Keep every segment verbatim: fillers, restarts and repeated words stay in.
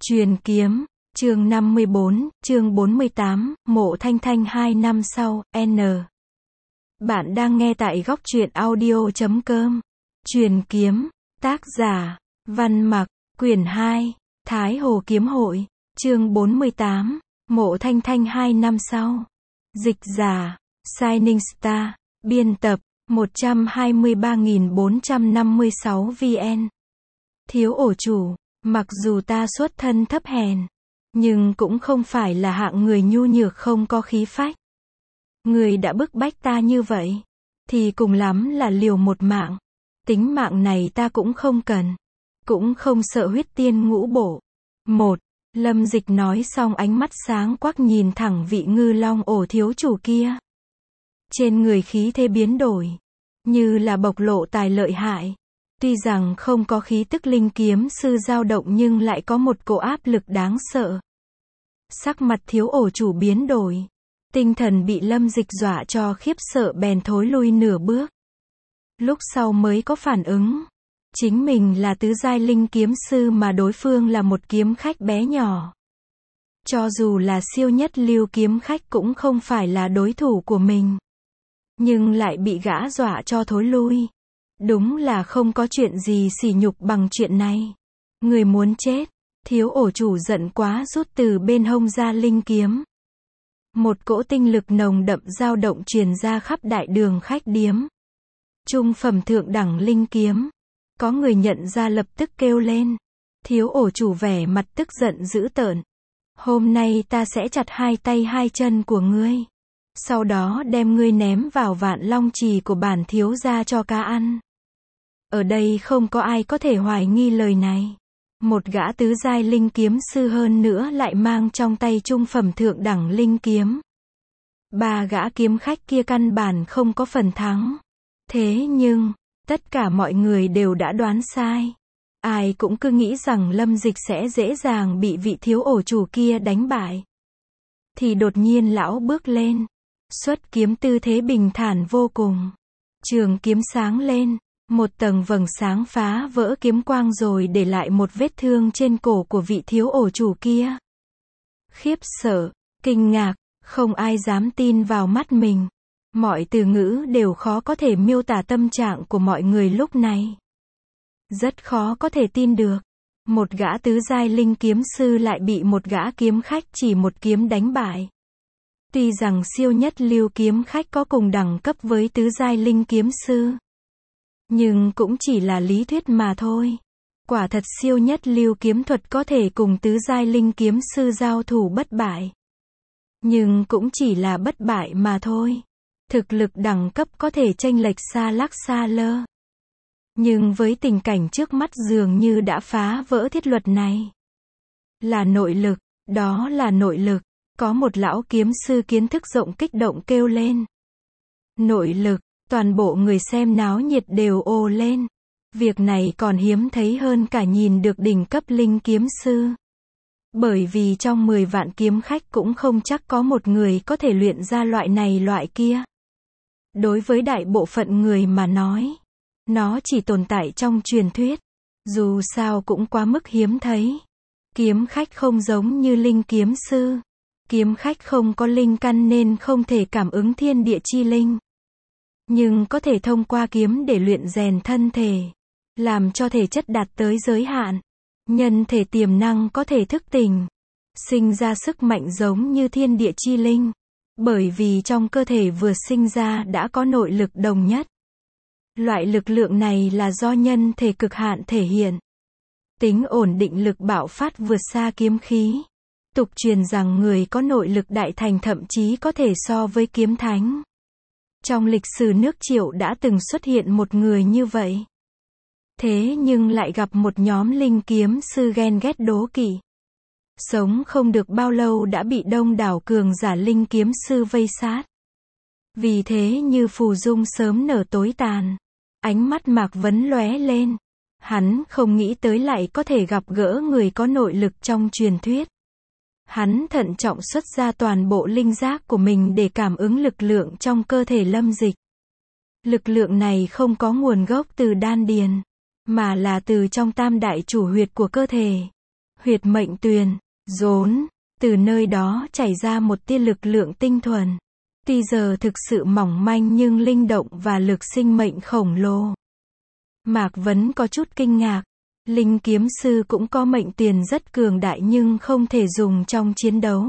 Truyền kiếm, chương năm mươi bốn, chương bốn mươi tám, Mộ Thanh Thanh hai năm sau, N. Bạn đang nghe tại góc truyện audio chấm com. Truyền kiếm, tác giả, Văn Mặc, quyển hai, Thái Hồ Kiếm Hội, chương bốn mươi tám, Mộ Thanh Thanh hai năm sau. Dịch giả, Shining Star, biên tập, một trăm hai mươi ba nghìn bốn trăm năm mươi sáu vn. Thiếu ổ chủ, mặc dù ta xuất thân thấp hèn, nhưng cũng không phải là hạng người nhu nhược không có khí phách. Người đã bức bách ta như vậy, thì cùng lắm là liều một mạng. Tính mạng này ta cũng không cần, cũng không sợ huyết tiên ngũ bổ. Một, Lâm Dịch nói xong ánh mắt sáng quắc nhìn thẳng vị ngư long ổ thiếu chủ kia. Trên người khí thế biến đổi, như là bộc lộ tài lợi hại. Tuy rằng không có khí tức linh kiếm sư dao động nhưng lại có một cỗ áp lực đáng sợ. Sắc mặt thiếu ổ chủ biến đổi. Tinh thần bị Lâm Dịch dọa cho khiếp sợ bèn thối lui nửa bước. Lúc sau mới có phản ứng. Chính mình là tứ giai linh kiếm sư mà đối phương là một kiếm khách bé nhỏ. Cho dù là siêu nhất lưu kiếm khách cũng không phải là đối thủ của mình. Nhưng lại bị gã dọa cho thối lui. Đúng là không có chuyện gì sỉ nhục bằng chuyện này. Người muốn chết. Thiếu ổ chủ giận quá rút từ bên hông ra linh kiếm. Một cỗ tinh lực nồng đậm dao động truyền ra khắp đại đường khách điếm. Trung phẩm thượng đẳng linh kiếm. Có người nhận ra lập tức kêu lên. Thiếu ổ chủ vẻ mặt tức giận dữ tợn. Hôm nay ta sẽ chặt hai tay hai chân của ngươi. Sau đó đem ngươi ném vào vạn long trì của bản thiếu gia cho cá ăn. Ở đây không có ai có thể hoài nghi lời này. Một gã tứ giai linh kiếm sư hơn nữa lại mang trong tay trung phẩm thượng đẳng linh kiếm. Ba gã kiếm khách kia căn bản không có phần thắng. Thế nhưng, tất cả mọi người đều đã đoán sai. Ai cũng cứ nghĩ rằng Lâm Dịch sẽ dễ dàng bị vị thiếu ổ chủ kia đánh bại. Thì đột nhiên lão bước lên. Xuất kiếm tư thế bình thản vô cùng. Trường kiếm sáng lên. Một tầng vầng sáng phá vỡ kiếm quang rồi để lại một vết thương trên cổ của vị thiếu ổ chủ kia. Khiếp sợ, kinh ngạc, không ai dám tin vào mắt mình. Mọi từ ngữ đều khó có thể miêu tả tâm trạng của mọi người lúc này. Rất khó có thể tin được. Một gã tứ giai linh kiếm sư lại bị một gã kiếm khách chỉ một kiếm đánh bại. Tuy rằng siêu nhất lưu kiếm khách có cùng đẳng cấp với tứ giai linh kiếm sư. Nhưng cũng chỉ là lý thuyết mà thôi. Quả thật siêu nhất lưu kiếm thuật có thể cùng tứ giai linh kiếm sư giao thủ bất bại. Nhưng cũng chỉ là bất bại mà thôi. Thực lực đẳng cấp có thể chênh lệch xa lắc xa lơ. Nhưng với tình cảnh trước mắt dường như đã phá vỡ thiết luật này. Là nội lực, đó là nội lực. Có một lão kiếm sư kiến thức rộng kích động kêu lên. Nội lực. Toàn bộ người xem náo nhiệt đều ồ lên. Việc này còn hiếm thấy hơn cả nhìn được đỉnh cấp linh kiếm sư. Bởi vì trong mười vạn kiếm khách cũng không chắc có một người có thể luyện ra loại này loại kia. Đối với đại bộ phận người mà nói, nó chỉ tồn tại trong truyền thuyết. Dù sao cũng quá mức hiếm thấy. Kiếm khách không giống như linh kiếm sư. Kiếm khách không có linh căn nên không thể cảm ứng thiên địa chi linh. Nhưng có thể thông qua kiếm để luyện rèn thân thể, làm cho thể chất đạt tới giới hạn, nhân thể tiềm năng có thể thức tỉnh, sinh ra sức mạnh giống như thiên địa chi linh, bởi vì trong cơ thể vừa sinh ra đã có nội lực đồng nhất. Loại lực lượng này là do nhân thể cực hạn thể hiện. Tính ổn định lực bạo phát vượt xa kiếm khí. Tục truyền rằng người có nội lực đại thành thậm chí có thể so với kiếm thánh. Trong lịch sử nước Triệu đã từng xuất hiện một người như vậy. Thế nhưng lại gặp một nhóm linh kiếm sư ghen ghét đố kỵ. Sống không được bao lâu đã bị đông đảo cường giả linh kiếm sư vây sát. Vì thế như phù dung sớm nở tối tàn. Ánh mắt Mạc Vấn lóe lên. Hắn không nghĩ tới lại có thể gặp gỡ người có nội lực trong truyền thuyết. Hắn thận trọng xuất ra toàn bộ linh giác của mình để cảm ứng lực lượng trong cơ thể Lâm Dịch. Lực lượng này không có nguồn gốc từ đan điền, mà là từ trong tam đại chủ huyệt của cơ thể. huyệt mệnh tuyền, rốn, từ nơi đó chảy ra một tia lực lượng tinh thuần. Tuy giờ thực sự mỏng manh nhưng linh động và lực sinh mệnh khổng lồ. Mạc Vấn có chút kinh ngạc. Linh kiếm sư cũng có mệnh tuyền rất cường đại nhưng không thể dùng trong chiến đấu.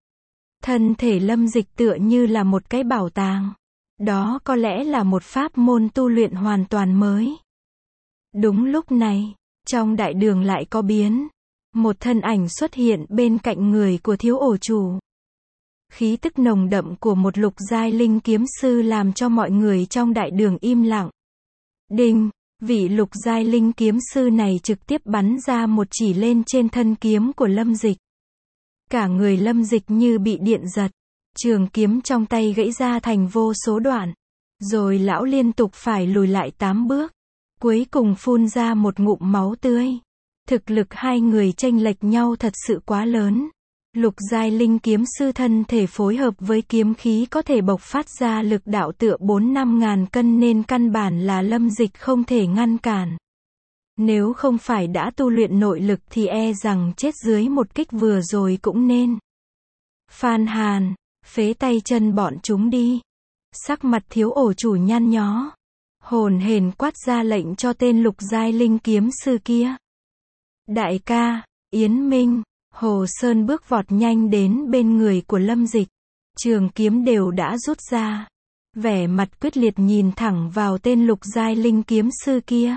Thân thể Lâm Dịch tựa như là một cái bảo tàng. Đó có lẽ là một pháp môn tu luyện hoàn toàn mới. Đúng lúc này, trong đại đường lại có biến. Một thân ảnh xuất hiện bên cạnh người của thiếu ổ chủ. Khí tức nồng đậm của một lục giai linh kiếm sư làm cho mọi người trong đại đường im lặng. Đinh, vị lục giai linh kiếm sư này trực tiếp bắn ra một chỉ lên trên thân kiếm của Lâm Dịch. Cả người Lâm Dịch như bị điện giật. Trường kiếm trong tay gãy ra thành vô số đoạn. Rồi lão liên tục phải lùi lại tám bước. Cuối cùng phun ra một ngụm máu tươi. Thực lực hai người chênh lệch nhau thật sự quá lớn. Lục giai linh kiếm sư thân thể phối hợp với kiếm khí có thể bộc phát ra lực đạo tựa bốn năm ngàn cân nên căn bản là Lâm Dịch không thể ngăn cản. Nếu không phải đã tu luyện nội lực thì e rằng chết dưới một kích vừa rồi cũng nên. Phan Hàn, phế tay chân bọn chúng đi. Sắc mặt thiếu ổ chủ nhăn nhó. Hồn hển quát ra lệnh cho tên lục giai linh kiếm sư kia. Đại ca, Yến Minh, Hồ Sơn bước vọt nhanh đến bên người của Lâm Dịch. Trường kiếm đều đã rút ra. Vẻ mặt quyết liệt nhìn thẳng vào tên lục giai linh kiếm sư kia.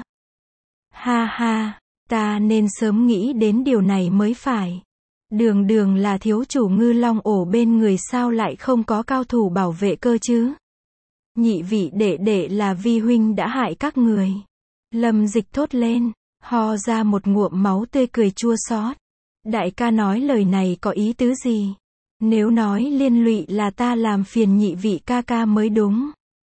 Ha ha, ta nên sớm nghĩ đến điều này mới phải. Đường đường là thiếu chủ Ngư Long ổ bên người sao lại không có cao thủ bảo vệ cơ chứ? Nhị vị đệ đệ là vi huynh đã hại các người. Lâm Dịch thốt lên, ho ra một ngụm máu tươi cười chua xót. Đại ca nói lời này có ý tứ gì? Nếu nói liên lụy là ta làm phiền nhị vị ca ca mới đúng.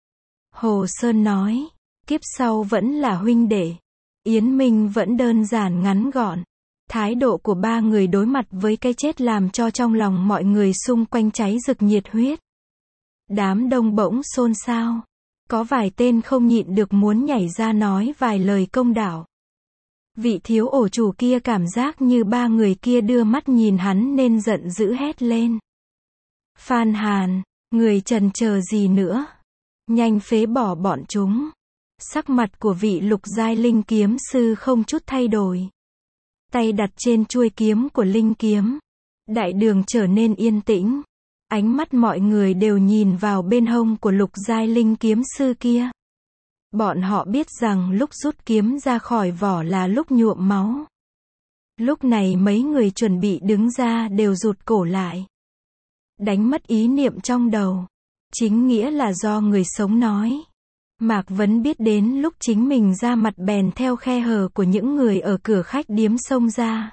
Hồ Sơn nói, kiếp sau vẫn là huynh đệ. Yến Minh vẫn đơn giản ngắn gọn. Thái độ của ba người đối mặt với cái chết làm cho trong lòng mọi người xung quanh cháy rực nhiệt huyết. Đám đông bỗng xôn xao. Có vài tên không nhịn được muốn nhảy ra nói vài lời công đạo. Vị thiếu ổ chủ kia cảm giác như ba người kia đưa mắt nhìn hắn nên giận dữ hét lên. Phan Hàn, người chần chờ gì nữa? Nhanh phế bỏ bọn chúng. Sắc mặt của vị lục giai linh kiếm sư không chút thay đổi. Tay đặt trên chuôi kiếm của linh kiếm. Đại đường trở nên yên tĩnh. Ánh mắt mọi người đều nhìn vào bên hông của lục giai linh kiếm sư kia. Bọn họ biết rằng lúc rút kiếm ra khỏi vỏ là lúc nhuộm máu. Lúc này mấy người chuẩn bị đứng ra đều rụt cổ lại. Đánh mất ý niệm trong đầu. Chính nghĩa là do người sống nói. Mạc Vấn biết đến lúc chính mình ra mặt bèn theo khe hở của những người ở cửa khách điếm xông ra.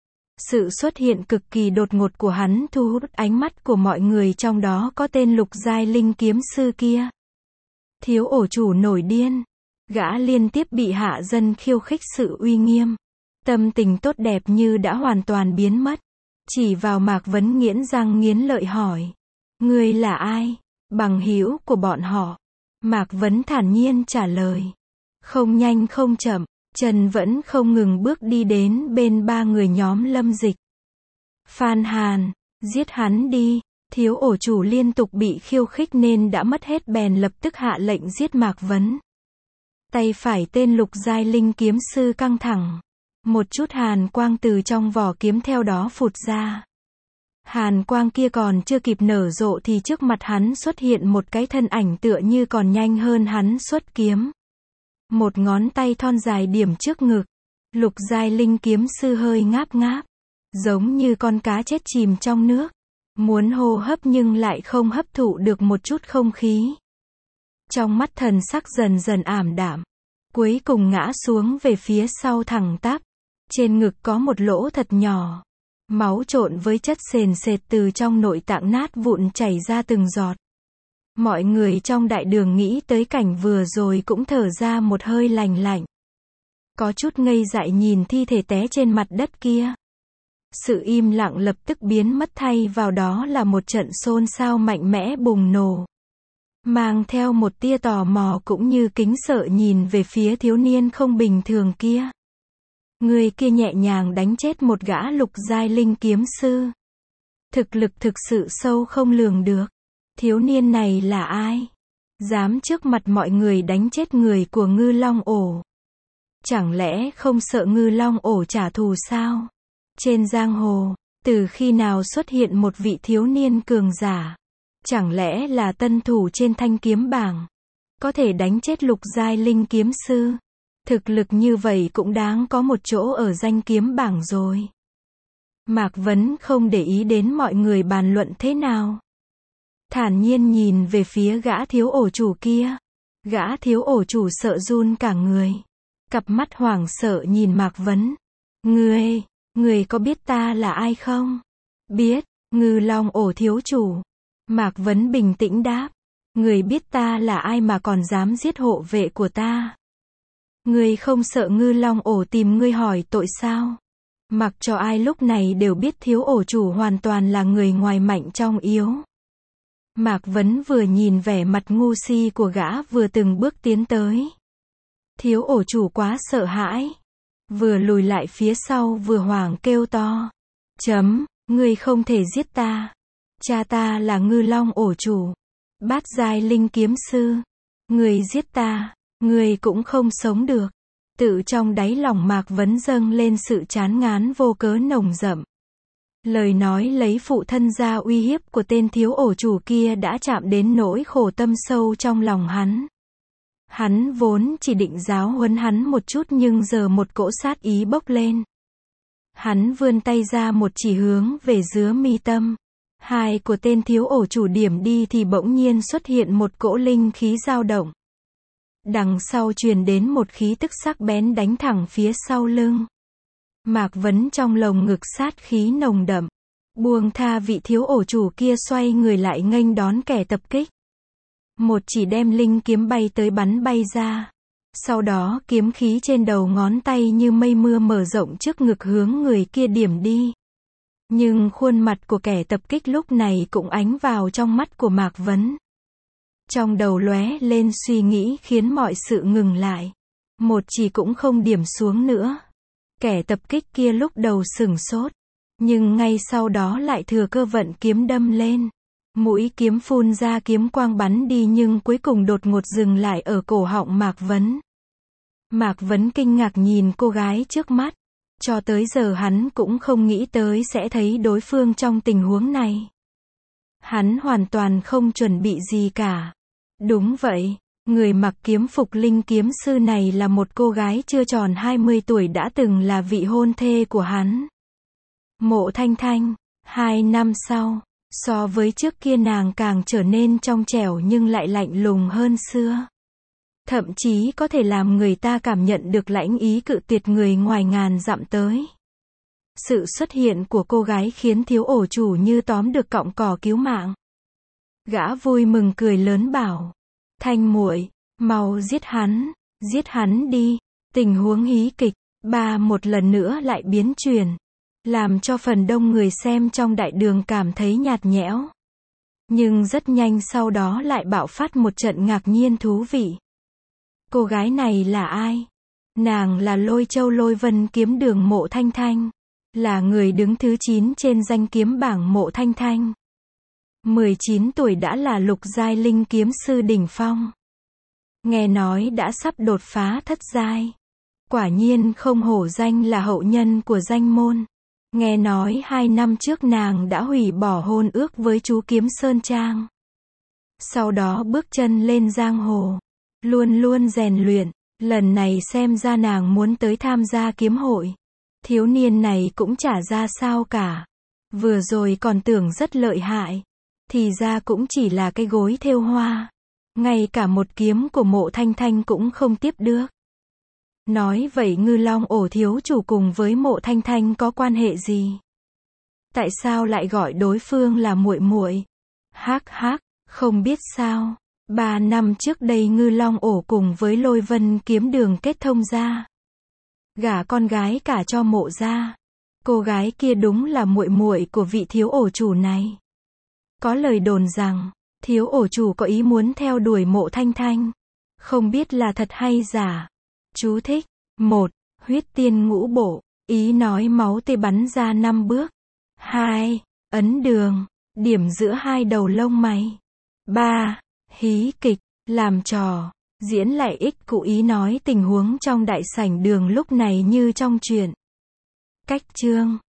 Sự xuất hiện cực kỳ đột ngột của hắn thu hút ánh mắt của mọi người, trong đó có tên lục giai linh kiếm sư kia. Thiếu ổ chủ nổi điên. Gã liên tiếp bị hạ dân khiêu khích sự uy nghiêm. Tâm tình tốt đẹp như đã hoàn toàn biến mất. Chỉ vào Mạc Vấn nghiến răng nghiến lợi hỏi. Ngươi là ai? Bằng hữu của bọn họ. Mạc Vấn thản nhiên trả lời. Không nhanh không chậm, Trần vẫn không ngừng bước đi đến bên ba người nhóm Lâm Dịch. Phan Hàn, giết hắn đi. Thiếu ổ chủ liên tục bị khiêu khích nên đã mất hết bèn lập tức hạ lệnh giết Mạc Vấn. Tay phải tên lục giai linh kiếm sư căng thẳng. Một chút hàn quang từ trong vỏ kiếm theo đó phụt ra. Hàn quang kia còn chưa kịp nở rộ thì trước mặt hắn xuất hiện một cái thân ảnh tựa như còn nhanh hơn hắn xuất kiếm. Một ngón tay thon dài điểm trước ngực. Lục giai linh kiếm sư hơi ngáp ngáp. Giống như con cá chết chìm trong nước. Muốn hô hấp nhưng lại không hấp thụ được một chút không khí. Trong mắt thần sắc dần dần ảm đạm. Cuối cùng ngã xuống về phía sau thẳng tắp. Trên ngực có một lỗ thật nhỏ. Máu trộn với chất sền sệt từ trong nội tạng nát vụn chảy ra từng giọt. Mọi người trong đại đường nghĩ tới cảnh vừa rồi cũng thở ra một hơi lành lạnh. Có chút ngây dại nhìn thi thể té trên mặt đất kia. Sự im lặng lập tức biến mất, thay vào đó là một trận xôn xao mạnh mẽ bùng nổ. Mang theo một tia tò mò cũng như kính sợ nhìn về phía thiếu niên không bình thường kia. Người kia nhẹ nhàng đánh chết một gã lục giai linh kiếm sư. Thực lực thực sự sâu không lường được. Thiếu niên này là ai? Dám trước mặt mọi người đánh chết người của Ngư Long Ổ. Chẳng lẽ không sợ Ngư Long Ổ trả thù sao? Trên giang hồ, từ khi nào xuất hiện một vị thiếu niên cường giả? Chẳng lẽ là tân thủ trên thanh kiếm bảng? Có thể đánh chết lục giai linh kiếm sư. Thực lực như vậy cũng đáng có một chỗ ở danh kiếm bảng rồi. Mạc Vấn không để ý đến mọi người bàn luận thế nào. Thản nhiên nhìn về phía gã thiếu ổ chủ kia. Gã thiếu ổ chủ sợ run cả người. Cặp mắt hoảng sợ nhìn Mạc Vấn. Ngươi, ngươi có biết ta là ai không? Biết, Ngư Long Ổ thiếu chủ. Mạc Vấn bình tĩnh đáp. Ngươi biết ta là ai mà còn dám giết hộ vệ của ta? Ngươi không sợ Ngư Long Ổ tìm ngươi hỏi tội sao? Mặc cho ai lúc này đều biết thiếu ổ chủ hoàn toàn là người ngoài mạnh trong yếu. Mạc Vấn vừa nhìn vẻ mặt ngu si của gã vừa từng bước tiến tới. Thiếu ổ chủ quá sợ hãi. Vừa lùi lại phía sau vừa hoảng kêu to. Chấm, ngươi không thể giết ta. Cha ta là Ngư Long Ổ chủ. Bát giai linh kiếm sư. Ngươi giết ta, ngươi cũng không sống được. Tự trong đáy lòng Mạc Vấn dâng lên sự chán ngán vô cớ nồng đậm. Lời nói lấy phụ thân ra uy hiếp của tên thiếu ổ chủ kia đã chạm đến nỗi khổ tâm sâu trong lòng hắn. Hắn vốn chỉ định giáo huấn hắn một chút nhưng giờ một cỗ sát ý bốc lên. Hắn vươn tay ra một chỉ hướng về giữa mi tâm. Hai của tên thiếu ổ chủ điểm đi thì bỗng nhiên xuất hiện một cỗ linh khí dao động. Đằng sau truyền đến một khí tức sắc bén đánh thẳng phía sau lưng. Mạc Vấn trong lồng ngực sát khí nồng đậm. Buông tha vị thiếu ổ chủ kia xoay người lại nghênh đón kẻ tập kích. Một chỉ đem linh kiếm bay tới bắn bay ra. Sau đó kiếm khí trên đầu ngón tay như mây mưa mở rộng trước ngực hướng người kia điểm đi. Nhưng khuôn mặt của kẻ tập kích lúc này cũng ánh vào trong mắt của Mạc Vấn. Trong đầu lóe lên suy nghĩ khiến mọi sự ngừng lại. Một chỉ cũng không điểm xuống nữa. Kẻ tập kích kia lúc đầu sửng sốt. Nhưng ngay sau đó lại thừa cơ vận kiếm đâm lên. Mũi kiếm phun ra kiếm quang bắn đi nhưng cuối cùng đột ngột dừng lại ở cổ họng Mạc Vấn. Mạc Vấn kinh ngạc nhìn cô gái trước mắt. Cho tới giờ hắn cũng không nghĩ tới sẽ thấy đối phương trong tình huống này. Hắn hoàn toàn không chuẩn bị gì cả. Đúng vậy, người mặc kiếm phục linh kiếm sư này là một cô gái chưa tròn hai mươi tuổi đã từng là vị hôn thê của hắn. Mộ Thanh Thanh, hai năm sau, so với trước kia nàng càng trở nên trong trẻo nhưng lại lạnh lùng hơn xưa. Thậm chí có thể làm người ta cảm nhận được lãnh ý cự tuyệt người ngoài ngàn dặm tới. Sự xuất hiện của cô gái khiến thiếu ổ chủ như tóm được cọng cỏ cứu mạng. Gã vui mừng cười lớn bảo. Thanh muội, mau giết hắn, giết hắn đi. Tình huống hí kịch, ba một lần nữa lại biến chuyển. Làm cho phần đông người xem trong đại đường cảm thấy nhạt nhẽo. Nhưng rất nhanh sau đó lại bạo phát một trận ngạc nhiên thú vị. Cô gái này là ai? Nàng là Lôi Châu Lôi Vân kiếm đường Mộ Thanh Thanh. Là người đứng thứ chín trên danh kiếm bảng Mộ Thanh Thanh. mười chín tuổi đã là lục giai linh kiếm sư đỉnh phong. Nghe nói đã sắp đột phá thất giai. Quả nhiên không hổ danh là hậu nhân của danh môn. Nghe nói hai năm trước nàng đã hủy bỏ hôn ước với chú Kiếm Sơn Trang. Sau đó bước chân lên giang hồ. Luôn luôn rèn luyện. Lần này xem ra nàng muốn tới tham gia kiếm hội. Thiếu niên này cũng chả ra sao cả. Vừa rồi còn tưởng rất lợi hại. Thì ra cũng chỉ là cái gối thêu hoa. Ngay cả một kiếm của Mộ Thanh Thanh cũng không tiếp được. Nói vậy Ngư Long Ổ thiếu chủ cùng với Mộ Thanh Thanh có quan hệ gì? Tại sao lại gọi đối phương là muội muội? Hắc hắc, không biết sao. Ba năm trước đây Ngư Long Ổ cùng với Lôi Vân kiếm đường kết thông ra. Gả con gái cả cho Mộ gia. Cô gái kia đúng là muội muội của vị thiếu ổ chủ này. Có lời đồn rằng, thiếu ổ chủ có ý muốn theo đuổi Mộ Thanh Thanh. Không biết là thật hay giả. Chú thích. một. huyết tiên ngũ bộ, ý nói máu tê bắn ra năm bước. hai. Ấn đường, điểm giữa hai đầu lông mày. ba. Hí kịch, làm trò, diễn lại ích cụ ý nói tình huống trong đại sảnh đường lúc này như trong truyện. Cách chương